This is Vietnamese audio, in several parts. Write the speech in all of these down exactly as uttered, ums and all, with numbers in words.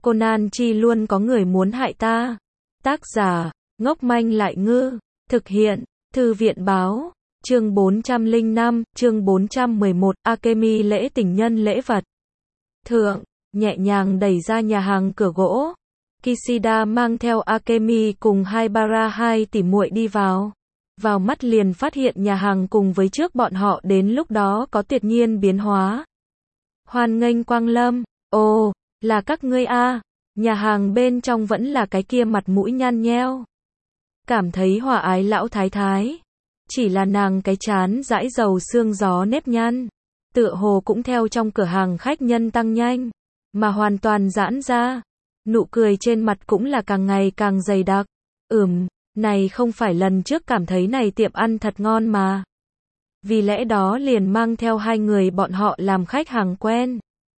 Conan chi luôn có người muốn hại ta. Tác giả, ngốc manh lại ngư. Thực hiện, Thư viện báo. Chương bốn trăm lẻ năm, chương bốn trăm mười một, Akemi lễ tình nhân lễ vật. Thượng, nhẹ nhàng đẩy ra nhà hàng cửa gỗ. Kishida mang theo Akemi cùng Haibara hai tỷ muội đi vào. Vào mắt liền phát hiện nhà hàng cùng với trước bọn họ đến lúc đó có tuyệt nhiên biến hóa. Hoan nghênh quang lâm. Ồ, là các ngươi a. Nhà hàng bên trong vẫn là cái kia mặt mũi nhăn nheo. Cảm thấy hòa ái lão thái thái. Chỉ là nàng cái chán dãi dầu xương gió nếp nhăn. Tựa hồ cũng theo trong cửa hàng khách nhân tăng nhanh. Mà hoàn toàn giãn ra. Nụ cười trên mặt cũng là càng ngày càng dày đặc. Ừm, này không phải lần trước cảm thấy này tiệm ăn thật ngon mà. Vì lẽ đó liền mang theo hai người bọn họ làm khách hàng quen.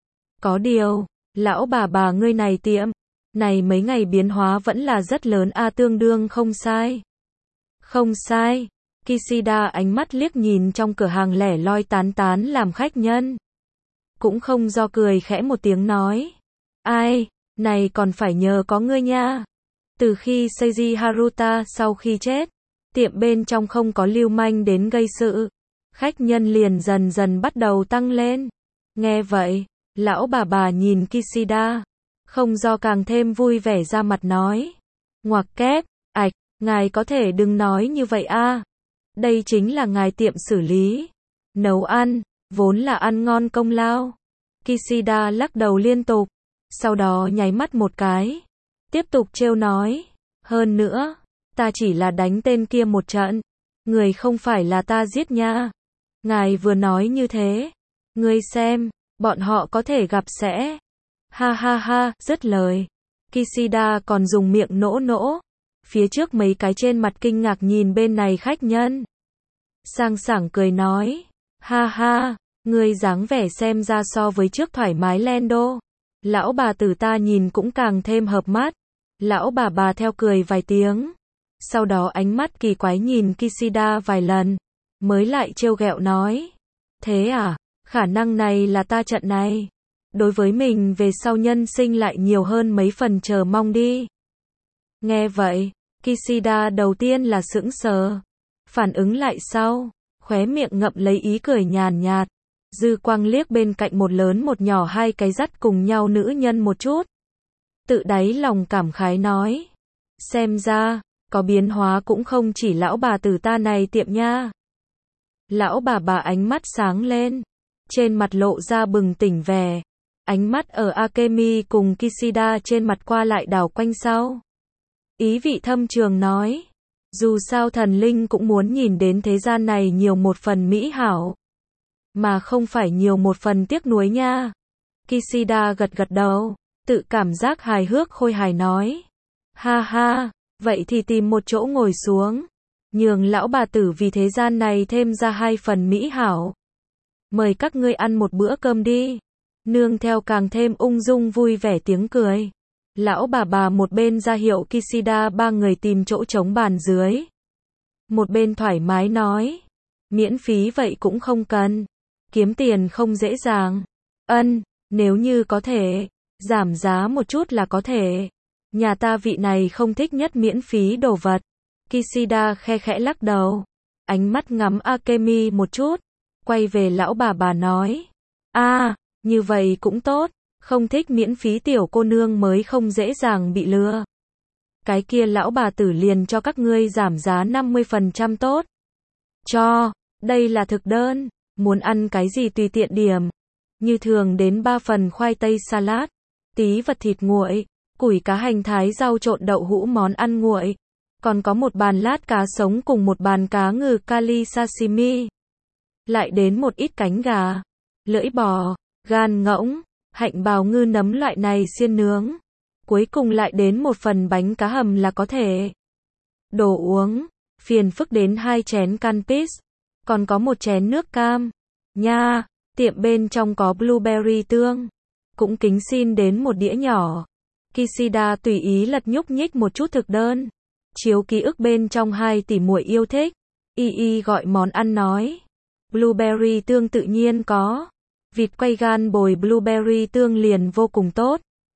Có điều, lão bà bà ngươi này tiệm, này mấy ngày biến hóa vẫn là rất lớn a, tương đương không sai. Không sai. Kishida ánh mắt liếc nhìn trong cửa hàng lẻ loi tán tán làm khách nhân. Cũng không do cười khẽ một tiếng nói. Ai, này còn phải nhờ có ngươi nha. Từ khi Seiji Haruta sau khi chết, tiệm bên trong không có lưu manh đến gây sự. Khách nhân liền dần dần bắt đầu tăng lên. Nghe vậy, lão bà bà nhìn Kishida, không do càng thêm vui vẻ ra mặt nói. Ngoặc kép, ạch, ngài có thể đừng nói như vậy a. Đây chính là ngài tiệm xử lý. Nấu ăn, vốn là ăn ngon công lao. Kishida lắc đầu liên tục, sau đó nháy mắt một cái. Tiếp tục trêu nói. Hơn nữa, ta chỉ là đánh tên kia một trận. Người không phải là ta giết nha. Ngài vừa nói như thế. Ngươi xem, bọn họ có thể gặp sẽ. Ha ha ha, dứt lời. Kishida còn dùng miệng nỗ nỗ. Phía trước mấy cái trên mặt kinh ngạc nhìn bên này khách nhân. Sang sảng cười nói. Ha ha, ngươi dáng vẻ xem ra so với trước thoải mái len đô. Lão bà tử ta nhìn cũng càng thêm hợp mắt. Lão bà bà theo cười vài tiếng. Sau đó ánh mắt kỳ quái nhìn Kishida vài lần. Mới lại trêu ghẹo nói. Thế à, khả năng này là ta trận này. Đối với mình về sau nhân sinh lại nhiều hơn mấy phần chờ mong đi. Nghe vậy, Kishida đầu tiên là sững sờ. Phản ứng lại sau, khóe miệng ngậm lấy ý cười nhàn nhạt. Dư quang liếc bên cạnh một lớn một nhỏ hai cái dắt cùng nhau nữ nhân một chút. Tự đáy lòng cảm khái nói. Xem ra, có biến hóa cũng không chỉ lão bà tử ta này tiệm nha. Lão bà bà ánh mắt sáng lên. Trên mặt lộ ra bừng tỉnh vẻ. Ánh mắt ở Akemi cùng Kishida trên mặt qua lại đảo quanh sau. Ý vị thâm trường nói. Dù sao thần linh cũng muốn nhìn đến thế gian này nhiều một phần mỹ hảo. Mà không phải nhiều một phần tiếc nuối nha. Kishida gật gật đầu. Tự cảm giác hài hước khôi hài nói. Ha ha, vậy thì tìm một chỗ ngồi xuống. Nhường lão bà tử vì thế gian này thêm ra hai phần mỹ hảo. Mời các ngươi ăn một bữa cơm đi. Nương theo càng thêm ung dung vui vẻ tiếng cười. Lão bà bà một bên ra hiệu Kishida ba người tìm chỗ trống bàn dưới. Một bên thoải mái nói. Miễn phí vậy cũng không cần. Kiếm tiền không dễ dàng. Ân, nếu như có thể, giảm giá một chút là có thể. Nhà ta vị này không thích nhất miễn phí đồ vật. Kishida khe khẽ lắc đầu. Ánh mắt ngắm Akemi một chút. Quay về lão bà bà nói. À, như vậy cũng tốt. Không thích miễn phí tiểu cô nương mới không dễ dàng bị lừa. Cái kia lão bà tử liền cho các ngươi giảm giá năm mươi phần trăm tốt. Cho, đây là thực đơn. Muốn ăn cái gì tùy tiện điểm. Như thường đến ba phần khoai tây salad. Tí vật thịt nguội. Củi cá hành thái rau trộn đậu hũ món ăn nguội. Còn có một bàn lát cá sống cùng một bàn cá ngừ kali sashimi. Lại đến một ít cánh gà, lưỡi bò, gan ngỗng, hạnh bào ngư nấm loại này xiên nướng. Cuối cùng lại đến một phần bánh cá hầm là có thể. Đồ uống, phiền phức đến hai chén canpis. Còn có một chén nước cam. Nha, tiệm bên trong có blueberry tương. Cũng kính xin đến một đĩa nhỏ. Kishida tùy ý lật nhúc nhích một chút thực đơn. Chiếu ký ức bên trong hai tỷ muội yêu thích. Y y gọi món ăn nói. Blueberry tương tự nhiên có. Vịt quay gan bồi blueberry tương liền vô cùng tốt.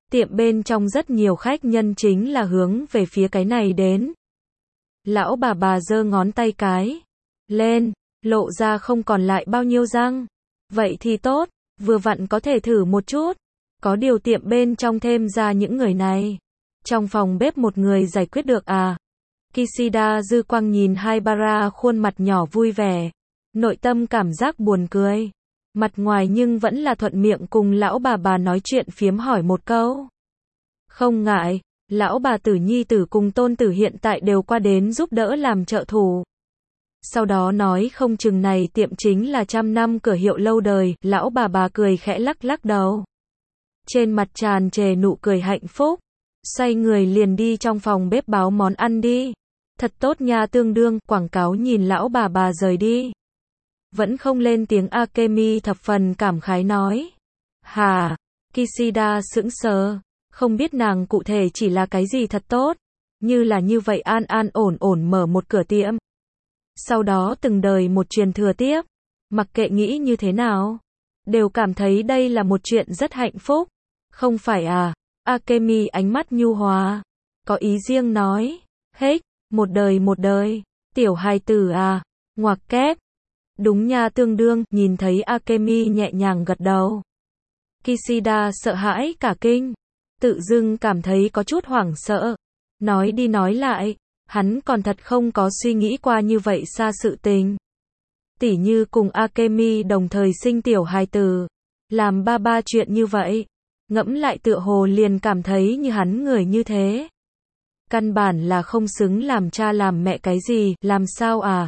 Tiệm bên trong rất nhiều khách nhân chính là hướng về phía cái này đến. Lão bà bà giơ ngón tay cái lên, lộ ra không còn lại bao nhiêu răng. Vậy thì tốt, vừa vặn có thể thử một chút. Có điều tiệm bên trong thêm ra những người này. Trong phòng bếp một người giải quyết được à? Kishida dư quang nhìn Haibara khuôn mặt nhỏ vui vẻ. Nội tâm cảm giác buồn cười. Mặt ngoài nhưng vẫn là thuận miệng cùng lão bà bà nói chuyện phiếm hỏi một câu. Không ngại, lão bà tử nhi tử cùng tôn tử hiện tại đều qua đến giúp đỡ làm trợ thủ. Sau đó nói không chừng này tiệm chính là trăm năm cửa hiệu lâu đời, lão bà bà cười khẽ lắc lắc đầu. Trên mặt tràn trề nụ cười hạnh phúc, xoay người liền đi trong phòng bếp báo món ăn đi. Thật tốt nha tương đương, quảng cáo nhìn lão bà bà rời đi. Vẫn không lên tiếng Akemi thập phần cảm khái nói. Hà, Kishida sững sờ, không biết nàng cụ thể chỉ là cái gì thật tốt, như là như vậy an an ổn ổn mở một cửa tiệm. Sau đó từng đời một truyền thừa tiếp, mặc kệ nghĩ như thế nào, đều cảm thấy đây là một chuyện rất hạnh phúc. Không phải à? Akemi ánh mắt nhu hòa, có ý riêng nói. Hết, một đời một đời, tiểu hài tử à, ngoặc kép. Đúng nha tương đương, nhìn thấy Akemi nhẹ nhàng gật đầu. Kishida sợ hãi cả kinh, tự dưng cảm thấy có chút hoảng sợ. Nói đi nói lại, hắn còn thật không có suy nghĩ qua như vậy xa sự tình. Tỉ như cùng Akemi đồng thời sinh tiểu hài tử, làm ba ba chuyện như vậy. Ngẫm lại tựa hồ liền cảm thấy như hắn người như thế. Căn bản là không xứng làm cha làm mẹ cái gì, làm sao à?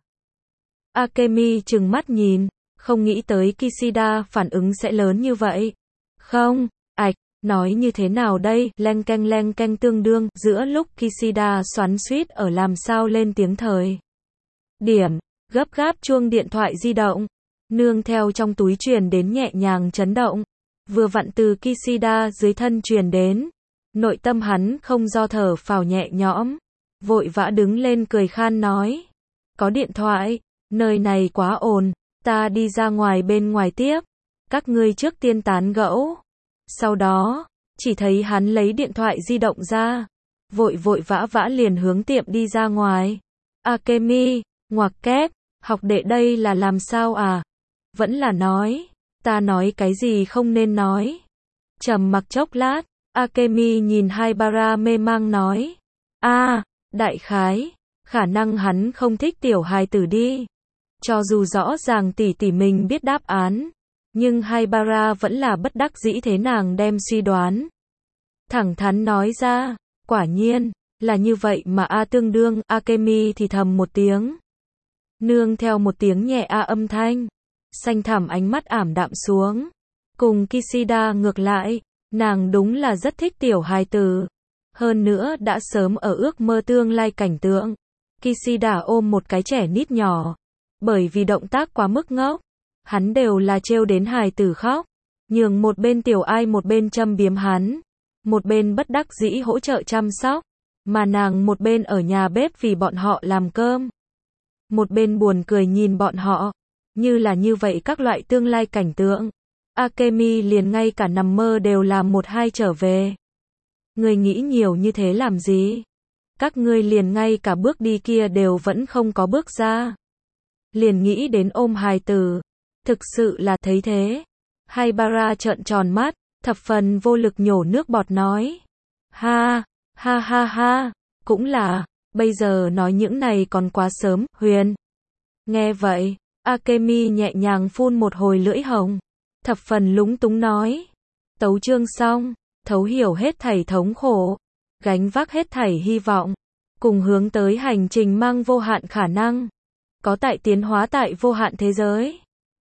Akemi trừng mắt nhìn, không nghĩ tới Kishida phản ứng sẽ lớn như vậy. Không, ạch, nói như thế nào đây, leng keng leng keng tương đương, giữa lúc Kishida xoắn xuýt ở làm sao lên tiếng thời. Điểm, gấp gáp chuông điện thoại di động, nương theo trong túi truyền đến nhẹ nhàng chấn động. Vừa vặn từ Kishida dưới thân truyền đến, nội tâm hắn không do thở phào nhẹ nhõm, vội vã đứng lên cười khan nói. Có điện thoại, nơi này quá ồn, ta đi ra ngoài bên ngoài tiếp, các ngươi trước tiên tán gẫu. Sau đó, chỉ thấy hắn lấy điện thoại di động ra, vội vội vã vã liền hướng tiệm đi ra ngoài. Akemi, ngoặc kép, học đệ đây là làm sao à? Vẫn là nói, ta nói cái gì không nên nói. Trầm mặc chốc lát, Akemi nhìn Haibara mê mang nói. a à, đại khái, khả năng hắn không thích tiểu hài tử đi. Cho dù rõ ràng tỷ tỷ mình biết đáp án, nhưng Haibara vẫn là bất đắc dĩ thế nàng đem suy đoán. Thẳng thắn nói ra, quả nhiên, là như vậy mà a tương đương, Akemi thì thầm một tiếng. Nương theo một tiếng nhẹ a âm thanh, xanh thẳm ánh mắt ảm đạm xuống. Cùng Kishida ngược lại, nàng đúng là rất thích tiểu hài tử. Hơn nữa đã sớm ở ước mơ tương lai cảnh tượng. Kishida ôm một cái trẻ nít nhỏ. Bởi vì động tác quá mức ngốc, hắn đều là trêu đến hài tử khóc. Nhường một bên tiểu ai một bên châm biếm hắn. Một bên bất đắc dĩ hỗ trợ chăm sóc. Mà nàng một bên ở nhà bếp vì bọn họ làm cơm. Một bên buồn cười nhìn bọn họ. Như là như vậy các loại tương lai cảnh tượng. Akemi liền ngay cả nằm mơ đều làm một hai trở về. Người nghĩ nhiều như thế làm gì? Các ngươi liền ngay cả bước đi kia đều vẫn không có bước ra. Liền nghĩ đến ôm hài tử. Thực sự là thấy thế. Haibara trợn tròn mắt, thập phần vô lực nhổ nước bọt nói. Ha, ha ha ha, cũng là, bây giờ nói những này còn quá sớm, Huyền. Nghe vậy, Akemi nhẹ nhàng phun một hồi lưỡi hồng, thập phần lúng túng nói. Tấu chương xong, thấu hiểu hết thảy thống khổ, gánh vác hết thảy hy vọng, cùng hướng tới hành trình mang vô hạn khả năng, có tại tiến hóa tại vô hạn thế giới.